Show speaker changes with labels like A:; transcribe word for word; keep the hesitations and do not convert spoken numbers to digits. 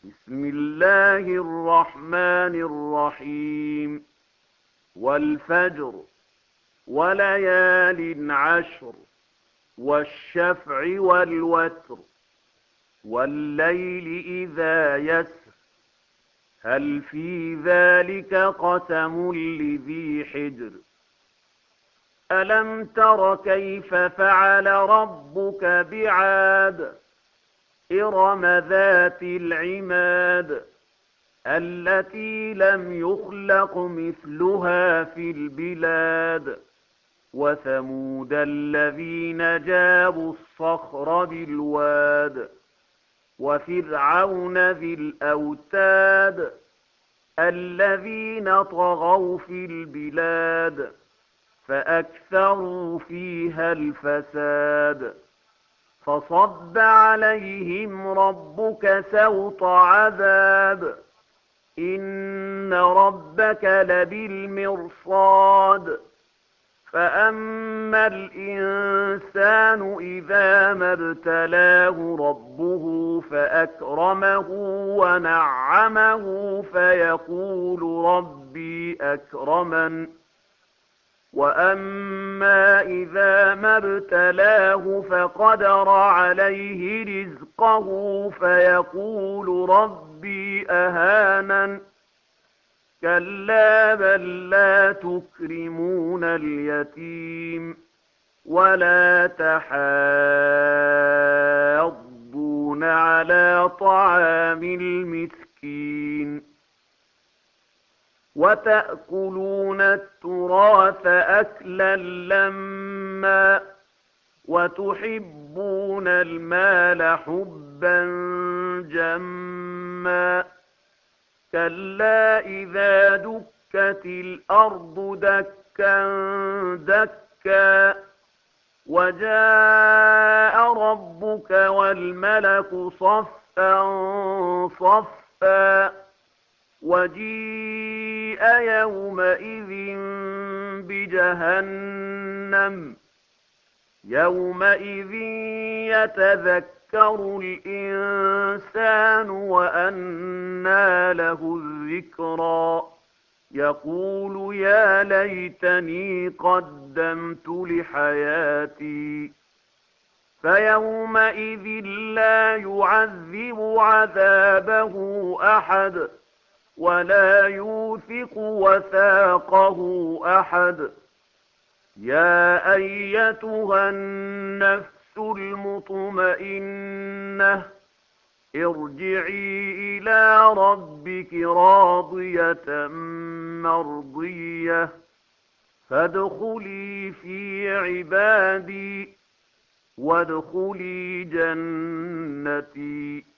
A: بسم الله الرحمن الرحيم والفجر وليال عشر والشفع والوتر والليل إذا يسر هل في ذلك قسم لذي حجر ألم تر كيف فعل ربك بعاد إرم ذات العماد التي لم يخلق مثلها في البلاد وثمود الذين جابوا الصخر بالواد وفرعون ذي الأوتاد الذين طغوا في البلاد فأكثروا فيها الفساد فصب عليهم ربك سوط عذاب إن ربك لبالمرصاد فأما الإنسان إذا ما ابتلاه ربه فأكرمه ونعمه فيقول ربي أكرمن وأما إذا ما ابتلاه فقدر عليه رزقه فيقول ربي أهانن كلا بل لا تكرمون اليتيم ولا تحاضون على طعام المسكين وتأكلون التراث أكلا لما وتحبون المال حبا جما كلا إذا دكت الأرض دكا دكا وجاء ربك والملك صفا صفا وجيء يومئذ بجهنم يومئذ يتذكر الإنسان وأنى له الذكرى يقول يا ليتني قدمت لحياتي فيومئذ لا يعذب عذابه أحد ولا يوثق وثاقه أحد يا أيتها النفس المطمئنة ارجعي إلى ربك راضية مرضية فادخلي في عبادي وادخلي جنتي